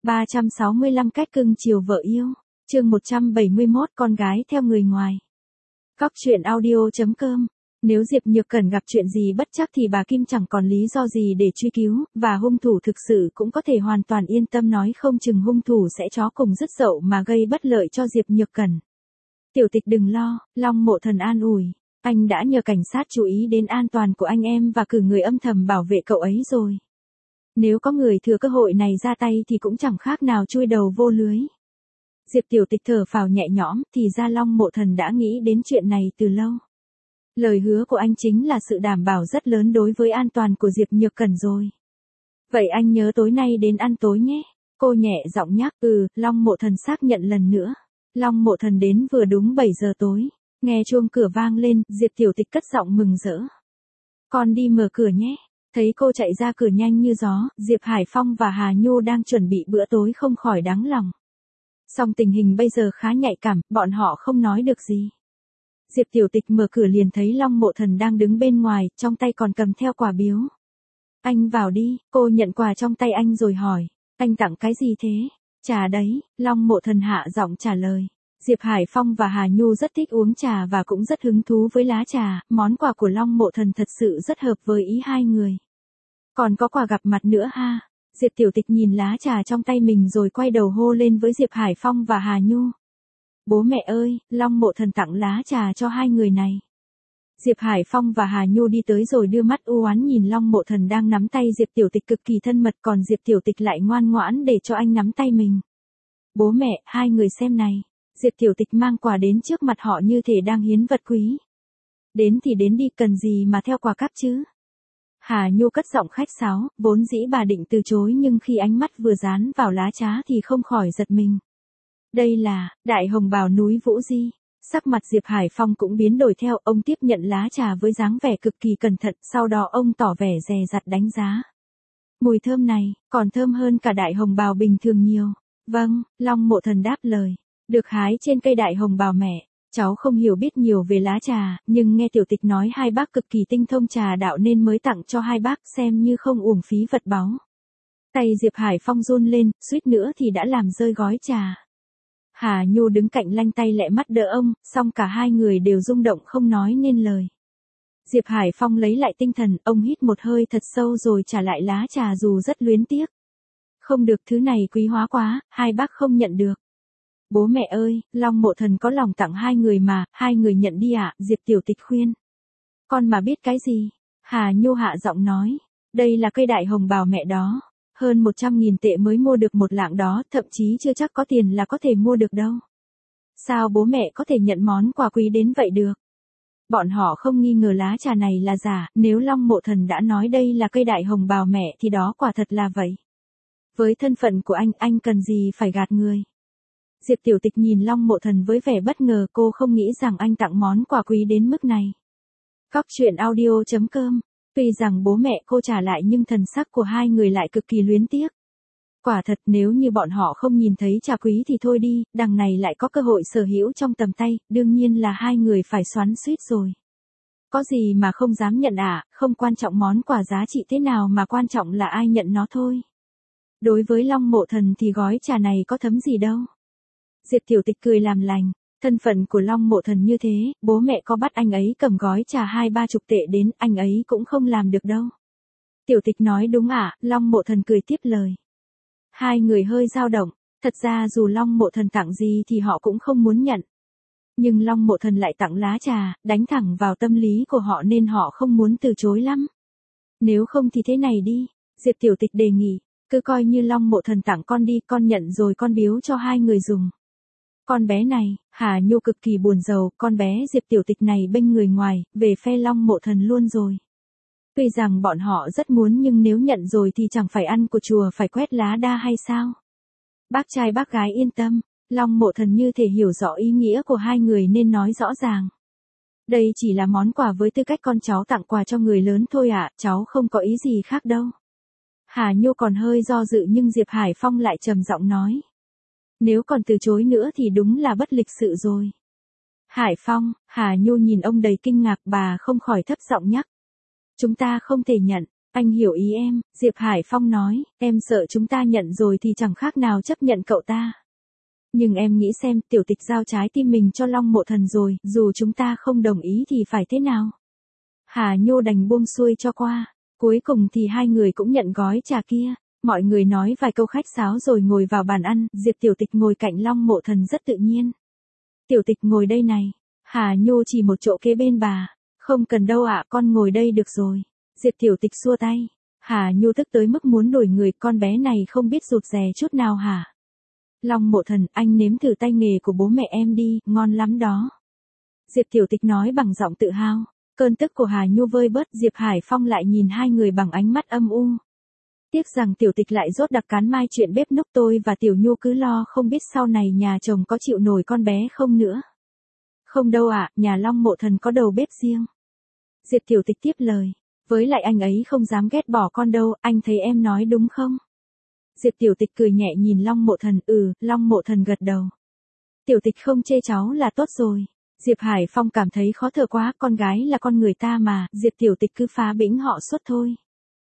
365 cách cưng chiều vợ yêu. Chương 171 con gái theo người ngoài. Góc truyện audio.com. Nếu Diệp Nhược Cẩn gặp chuyện gì bất trắc thì bà Kim chẳng còn lý do gì để truy cứu, và hung thủ thực sự cũng có thể hoàn toàn yên tâm nói không chừng hung thủ sẽ chó cùng dứt dậu mà gây bất lợi cho Diệp Nhược Cẩn. Tiểu Tịch đừng lo, Long Mộ Thần an ủi. Anh đã nhờ cảnh sát chú ý đến an toàn của anh em và cử người âm thầm bảo vệ cậu ấy rồi. Nếu có người thừa cơ hội này ra tay thì cũng chẳng khác nào chui đầu vô lưới. Diệp Tiểu Tịch thở phào nhẹ nhõm, thì ra Long Mộ Thần đã nghĩ đến chuyện này từ lâu. Lời hứa của anh chính là sự đảm bảo rất lớn đối với an toàn của Diệp Nhược Cẩn rồi. Vậy anh nhớ tối nay đến ăn tối nhé. Cô nhẹ giọng nhắc. Long Mộ Thần xác nhận lần nữa. Long Mộ Thần đến vừa đúng 7 giờ tối. Nghe chuông cửa vang lên, Diệp Tiểu Tịch cất giọng mừng rỡ. Con đi mở cửa nhé. Thấy cô chạy ra cửa nhanh như gió, Diệp Hải Phong và Hà Nhu đang chuẩn bị bữa tối không khỏi đáng lòng. Song tình hình bây giờ khá nhạy cảm, bọn họ không nói được gì. Diệp Tiểu Tịch mở cửa liền thấy Long Mộ Thần đang đứng bên ngoài, trong tay còn cầm theo quà biếu. Anh vào đi. Cô nhận quà trong tay anh rồi hỏi. Anh tặng cái gì thế? Trà đấy. Long Mộ Thần hạ giọng trả lời. Diệp Hải Phong và Hà Nhu rất thích uống trà và cũng rất hứng thú với lá trà, món quà của Long Mộ Thần thật sự rất hợp với ý hai người. Còn có quà gặp mặt nữa ha. Diệp Tiểu Tịch nhìn lá trà trong tay mình rồi quay đầu hô lên với Diệp Hải Phong và Hà Nhu. Bố mẹ ơi, Long Mộ Thần tặng lá trà cho hai người này. Diệp Hải Phong và Hà Nhu đi tới rồi đưa mắt u oán nhìn Long Mộ Thần đang nắm tay Diệp Tiểu Tịch cực kỳ thân mật, còn Diệp Tiểu Tịch lại ngoan ngoãn để cho anh nắm tay mình. Bố mẹ, hai người xem này. Diệp Tiểu Tịch mang quà đến trước mặt họ như thể đang hiến vật quý. Đến thì đến đi, cần gì mà theo quà cáp chứ. Hà Nhu cất giọng khách sáo, vốn dĩ bà định từ chối nhưng khi ánh mắt vừa dán vào lá trà thì không khỏi giật mình. Đây là Đại Hồng Bào núi Vũ Di. Sắc mặt Diệp Hải Phong cũng biến đổi theo, ông tiếp nhận lá trà với dáng vẻ cực kỳ cẩn thận, sau đó ông tỏ vẻ dè dặt đánh giá. Mùi thơm này, còn thơm hơn cả Đại Hồng Bào bình thường nhiều. Vâng, Long Mộ Thần đáp lời. Được hái trên cây Đại Hồng Bào mẹ. Cháu không hiểu biết nhiều về lá trà, nhưng nghe Tiểu Tịch nói hai bác cực kỳ tinh thông trà đạo nên mới tặng cho hai bác, xem như không uổng phí vật báu. Tay Diệp Hải Phong run lên, suýt nữa thì đã làm rơi gói trà. Hà Nhu đứng cạnh lanh tay lẹ mắt đỡ ông, song cả hai người đều rung động không nói nên lời. Diệp Hải Phong lấy lại tinh thần, ông hít một hơi thật sâu rồi trả lại lá trà dù rất luyến tiếc. Không được, thứ này quý hóa quá, hai bác không nhận được. Bố mẹ ơi, Long Mộ Thần có lòng tặng hai người mà, hai người nhận đi ạ. Diệp Tiểu Tịch khuyên. Con mà biết cái gì? Hà Nhu hạ giọng nói. Đây là cây Đại Hồng Bào mẹ đó. Hơn 100.000 tệ mới mua được một lạng đó, thậm chí chưa chắc có tiền là có thể mua được đâu. Sao bố mẹ có thể nhận món quà quý đến vậy được? Bọn họ không nghi ngờ lá trà này là giả, nếu Long Mộ Thần đã nói đây là cây Đại Hồng Bào mẹ thì đó quả thật là vậy. Với thân phận của anh cần gì phải gạt người? Diệp Tiểu Tịch nhìn Long Mộ Thần với vẻ bất ngờ, cô không nghĩ rằng anh tặng món quà quý đến mức này. Góc truyện audio.com. Tuy rằng bố mẹ cô trả lại nhưng thần sắc của hai người lại cực kỳ luyến tiếc. Quả thật nếu như bọn họ không nhìn thấy trà quý thì thôi đi, đằng này lại có cơ hội sở hữu trong tầm tay, đương nhiên là hai người phải xoắn xuýt rồi. Có gì mà không dám nhận không quan trọng món quà giá trị thế nào mà quan trọng là ai nhận nó thôi. Đối với Long Mộ Thần thì gói trà này có thấm gì đâu. Diệp Tiểu Tịch cười làm lành, thân phận của Long Mộ Thần như thế, bố mẹ có bắt anh ấy cầm gói trà 20-30 tệ đến, anh ấy cũng không làm được đâu. Tiểu Tịch nói đúng Long Mộ Thần cười tiếp lời. Hai người hơi dao động, thật ra dù Long Mộ Thần tặng gì thì họ cũng không muốn nhận. Nhưng Long Mộ Thần lại tặng lá trà, đánh thẳng vào tâm lý của họ nên họ không muốn từ chối lắm. Nếu không thì thế này đi, Diệp Tiểu Tịch đề nghị, cứ coi như Long Mộ Thần tặng con đi, con nhận rồi con biếu cho hai người dùng. Con bé này, Hà Nhu cực kỳ buồn rầu, con bé Diệp Tiểu Tịch này bênh người ngoài, về phe Long Mộ Thần luôn rồi. Tuy rằng bọn họ rất muốn nhưng nếu nhận rồi thì chẳng phải ăn của chùa phải quét lá đa hay sao? Bác trai bác gái yên tâm, Long Mộ Thần như thể hiểu rõ ý nghĩa của hai người nên nói rõ ràng. Đây chỉ là món quà với tư cách con cháu tặng quà cho người lớn thôi cháu không có ý gì khác đâu. Hà Nhu còn hơi do dự nhưng Diệp Hải Phong lại trầm giọng nói. Nếu còn từ chối nữa thì đúng là bất lịch sự rồi. Hải Phong, Hà Nhu nhìn ông đầy kinh ngạc, bà không khỏi thấp giọng nhắc. Chúng ta không thể nhận. Anh hiểu ý em, Diệp Hải Phong nói, em sợ chúng ta nhận rồi thì chẳng khác nào chấp nhận cậu ta. Nhưng em nghĩ xem, tiểu tịch giao trái tim mình cho Long Mộ Thần rồi, dù chúng ta không đồng ý thì phải thế nào? Hà Nhô đành buông xuôi cho qua. Cuối cùng thì hai người cũng nhận gói trà kia. Mọi người nói vài câu khách sáo rồi ngồi vào bàn ăn, Diệp Tiểu Tịch ngồi cạnh Long Mộ Thần rất tự nhiên. Tiểu Tịch ngồi đây này. Hà Nhô chỉ một chỗ kế bên bà. Không cần đâu ạ, con ngồi đây được rồi. Diệp Tiểu Tịch xua tay. Hà Nhô tức tới mức muốn đuổi người, con bé này không biết rụt rè chút nào hả? Long Mộ Thần, anh nếm thử tay nghề của bố mẹ em đi, ngon lắm đó. Diệp Tiểu Tịch nói bằng giọng tự hào. Cơn tức của Hà Nhu vơi bớt, Diệp Hải Phong lại nhìn hai người bằng ánh mắt âm u. Tiếc rằng Tiểu Tịch lại dốt đặc cán mai chuyện bếp núc, tôi và Tiểu Nhu cứ lo không biết sau này nhà chồng có chịu nổi con bé không nữa. Không đâu ạ, nhà Long Mộ Thần có đầu bếp riêng. Diệp Tiểu Tịch tiếp lời. Với lại anh ấy không dám ghét bỏ con đâu, anh thấy em nói đúng không? Diệp Tiểu Tịch cười nhẹ nhìn Long Mộ Thần, Long Mộ Thần gật đầu. Tiểu Tịch không chê cháu là tốt rồi. Diệp Hải Phong cảm thấy khó thở quá, con gái là con người ta mà, Diệp Tiểu Tịch cứ phá bĩnh họ suốt thôi.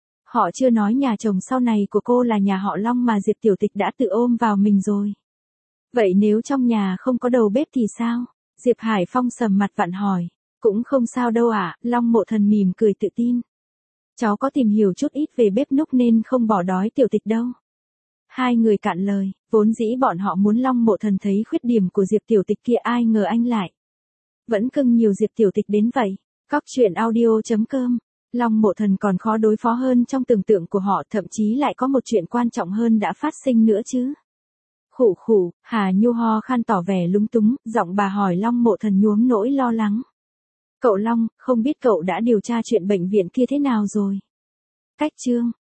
Họ chưa nói nhà chồng sau này của cô là nhà họ Long mà Diệp Tiểu Tịch đã tự ôm vào mình rồi. Vậy nếu trong nhà không có đầu bếp thì sao? Diệp Hải Phong sầm mặt vặn hỏi. Cũng không sao đâu ạ, Long Mộ Thần mỉm cười tự tin. Cháu có tìm hiểu chút ít về bếp núc nên không bỏ đói Tiểu Tịch đâu. Hai người cạn lời, vốn dĩ bọn họ muốn Long Mộ Thần thấy khuyết điểm của Diệp Tiểu Tịch kia, ai ngờ anh lại vẫn cưng nhiều Diệp Tiểu Tịch đến vậy. Cóc truyện audio.com. Long Mộ Thần còn khó đối phó hơn trong tưởng tượng của họ, thậm chí lại có một chuyện quan trọng hơn đã phát sinh nữa chứ. Khụ khụ, Hà Nhu ho khan tỏ vẻ lúng túng, giọng bà hỏi Long Mộ Thần nhuốm nỗi lo lắng. Cậu Long, không biết cậu đã điều tra chuyện bệnh viện kia thế nào rồi? Cách chương.